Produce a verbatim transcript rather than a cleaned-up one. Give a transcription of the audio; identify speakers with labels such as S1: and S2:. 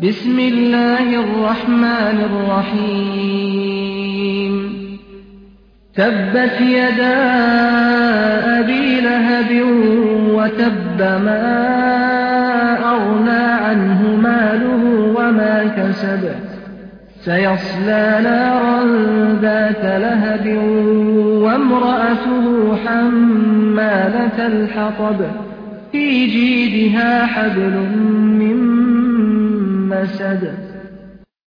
S1: بسم الله الرحمن الرحيم تبت يدا أبي لهب وتب ما أغنى عنه ماله وما كسب سيصلى نارا ذات لهب وامرأته حمالة الحطب في جيدها حبل من مسد